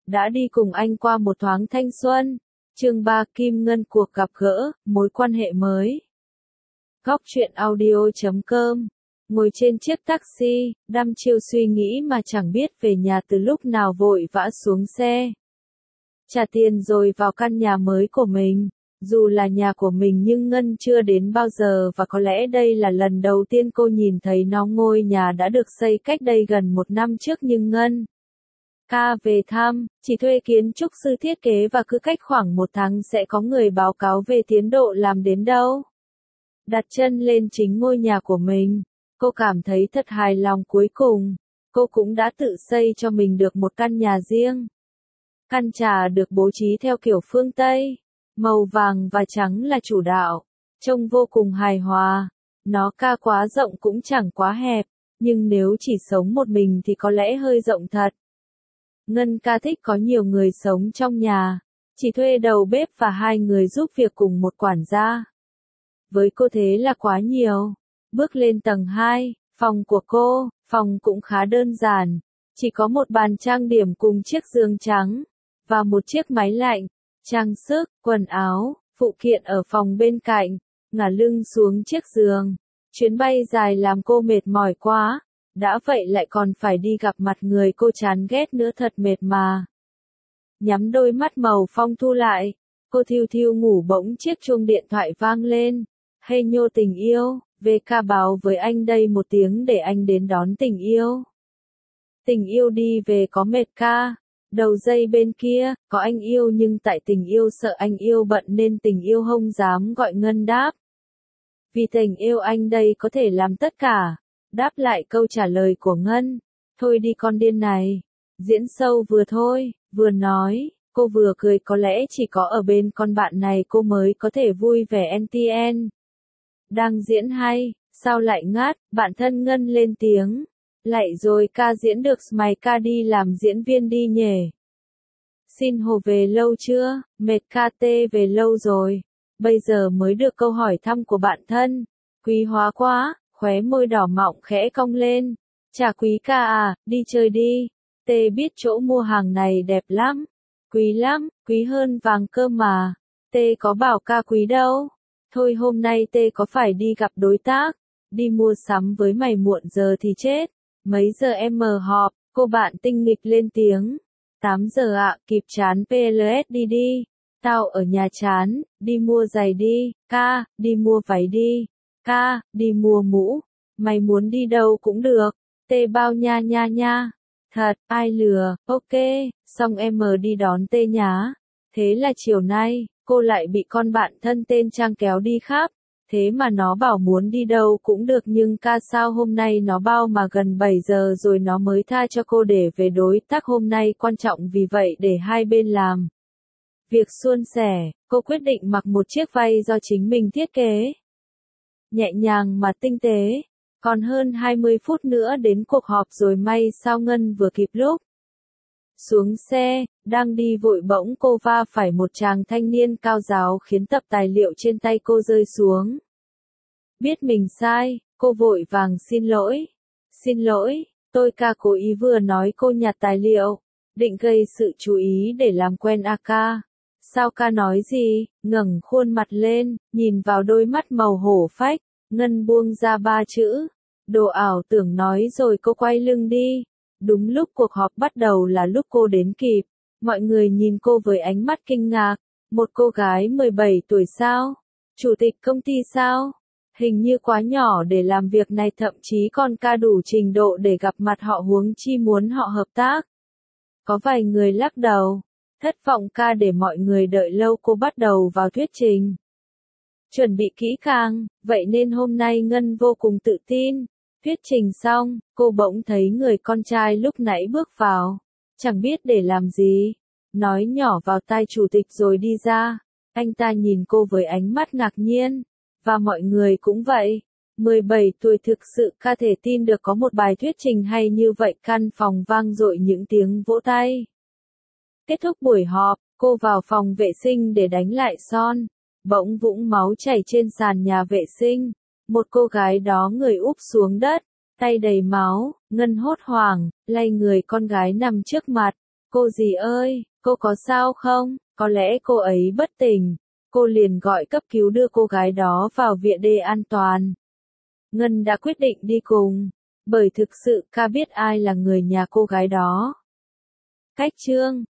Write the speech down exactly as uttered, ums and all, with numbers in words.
đã đi cùng anh qua một thoáng thanh xuân. Chương ba Kim Ngân cuộc gặp gỡ, mối quan hệ mới. Góc truyện audio chấm com. Ngồi trên chiếc taxi, đăm chiêu suy nghĩ mà chẳng biết về nhà từ lúc nào vội vã xuống xe. Trả tiền rồi vào căn nhà mới của mình. Dù là nhà của mình nhưng Ngân chưa đến bao giờ và có lẽ đây là lần đầu tiên cô nhìn thấy nó. Ngôi nhà đã được xây cách đây gần một năm trước nhưng Ngân ca về thăm, chỉ thuê kiến trúc sư thiết kế và cứ cách khoảng một tháng sẽ có người báo cáo về tiến độ làm đến đâu. Đặt chân lên chính ngôi nhà của mình, cô cảm thấy thật hài lòng. Cuối cùng, cô cũng đã tự xây cho mình được một căn nhà riêng. Căn trà được bố trí theo kiểu phương Tây, màu vàng và trắng là chủ đạo, trông vô cùng hài hòa. Nó ca quá rộng cũng chẳng quá hẹp, nhưng nếu chỉ sống một mình thì có lẽ hơi rộng thật. Ngân ca thích có nhiều người sống trong nhà, chỉ thuê đầu bếp và hai người giúp việc cùng một quản gia. Với cô thế là quá nhiều. Bước lên tầng hai, phòng của cô, phòng cũng khá đơn giản, chỉ có một bàn trang điểm cùng chiếc giường trắng, và một chiếc máy lạnh, trang sức, quần áo, phụ kiện ở phòng bên cạnh, ngả lưng xuống chiếc giường. Chuyến bay dài làm cô mệt mỏi quá, đã vậy lại còn phải đi gặp mặt người cô chán ghét nữa, thật mệt mà. Nhắm đôi mắt màu phong thu lại, cô thiêu thiêu ngủ bỗng chiếc chuông điện thoại vang lên. Hey nhô tình yêu, vê ca báo với anh đây một tiếng để anh đến đón tình yêu. Tình yêu đi về có mệt ca. Đầu dây bên kia, có anh yêu nhưng tại tình yêu sợ anh yêu bận nên tình yêu không dám gọi. Ngân đáp. Vì tình yêu anh đây có thể làm tất cả. Đáp lại câu trả lời của Ngân. Thôi đi con điên này. Diễn sâu vừa thôi, vừa nói, cô vừa cười. Có lẽ chỉ có ở bên con bạn này cô mới có thể vui vẻ. en tê en. Đang diễn hay, sao lại ngát, bạn thân Ngân lên tiếng. Lại rồi ca diễn được mày ca đi làm diễn viên đi nhỉ. Xin hồ về lâu chưa, mệt ca tê về lâu rồi. Bây giờ mới được câu hỏi thăm của bạn thân. Quý hóa quá, khóe môi đỏ mọng khẽ cong lên. Chà quý ca à, đi chơi đi. Tê biết chỗ mua hàng này đẹp lắm. Quý lắm, quý hơn vàng cơ mà. Tê có bảo ca quý đâu. Thôi hôm nay Tê có phải đi gặp đối tác. Đi mua sắm với mày muộn giờ thì chết. Mấy giờ em mở họp, cô bạn tinh nghịch lên tiếng. tám giờ ạ, à, kịp chán pê lờ ét đi đi. Tao ở nhà chán, đi mua giày đi, ca, đi mua váy đi, ca, đi mua mũ. Mày muốn đi đâu cũng được, tê bao nha nha nha. Thật, ai lừa, ok, xong em mờ đi đón tê nhá. Thế là chiều nay, cô lại bị con bạn thân tên Trang kéo đi khắp. Thế mà nó bảo muốn đi đâu cũng được nhưng ca sao hôm nay nó bao mà gần bảy giờ rồi nó mới tha cho cô để về. Đối tác hôm nay quan trọng vì vậy để hai bên làm việc suôn sẻ, cô quyết định mặc một chiếc váy do chính mình thiết kế. Nhẹ nhàng mà tinh tế, còn hơn hai mươi phút nữa đến cuộc họp rồi may sao Ngân vừa kịp lúc. Xuống xe, đang đi vội bỗng cô va phải một chàng thanh niên cao ráo khiến tập tài liệu trên tay cô rơi xuống. Biết mình sai, cô vội vàng xin lỗi. Xin lỗi, tôi ca cố ý vừa nói cô nhặt tài liệu, định gây sự chú ý để làm quen à ca. Sao ca nói gì, ngẩng khuôn mặt lên, nhìn vào đôi mắt màu hổ phách, Ngân buông ra ba chữ. Đồ ảo tưởng nói rồi cô quay lưng đi. Đúng lúc cuộc họp bắt đầu là lúc cô đến kịp. Mọi người nhìn cô với ánh mắt kinh ngạc. Một cô gái mười bảy tuổi sao? Chủ tịch công ty sao? Hình như quá nhỏ để làm việc này, thậm chí còn ca đủ trình độ để gặp mặt họ, huống chi muốn họ hợp tác. Có vài người lắc đầu. Thất vọng ca để mọi người đợi lâu. Cô bắt đầu vào thuyết trình. Chuẩn bị kỹ càng, vậy nên hôm nay Ngân vô cùng tự tin. Thuyết trình xong, cô bỗng thấy người con trai lúc nãy bước vào. Chẳng biết để làm gì. Nói nhỏ vào tai chủ tịch rồi đi ra. Anh ta nhìn cô với ánh mắt ngạc nhiên. Và mọi người cũng vậy. mười bảy tuổi thực sự ca thể tin được có một bài thuyết trình hay như vậy. Căn phòng vang dội những tiếng vỗ tay. Kết thúc buổi họp, cô vào phòng vệ sinh để đánh lại son. Bỗng vũng máu chảy trên sàn nhà vệ sinh. Một cô gái đó người úp xuống đất, tay đầy máu. Ngân hốt hoảng, lay người con gái nằm trước mặt. Cô dì ơi, cô có sao không? Có lẽ cô ấy bất tỉnh. Cô liền gọi cấp cứu đưa cô gái đó vào viện để an toàn. Ngân đã quyết định đi cùng, bởi thực sự ca biết ai là người nhà cô gái đó. Cách chương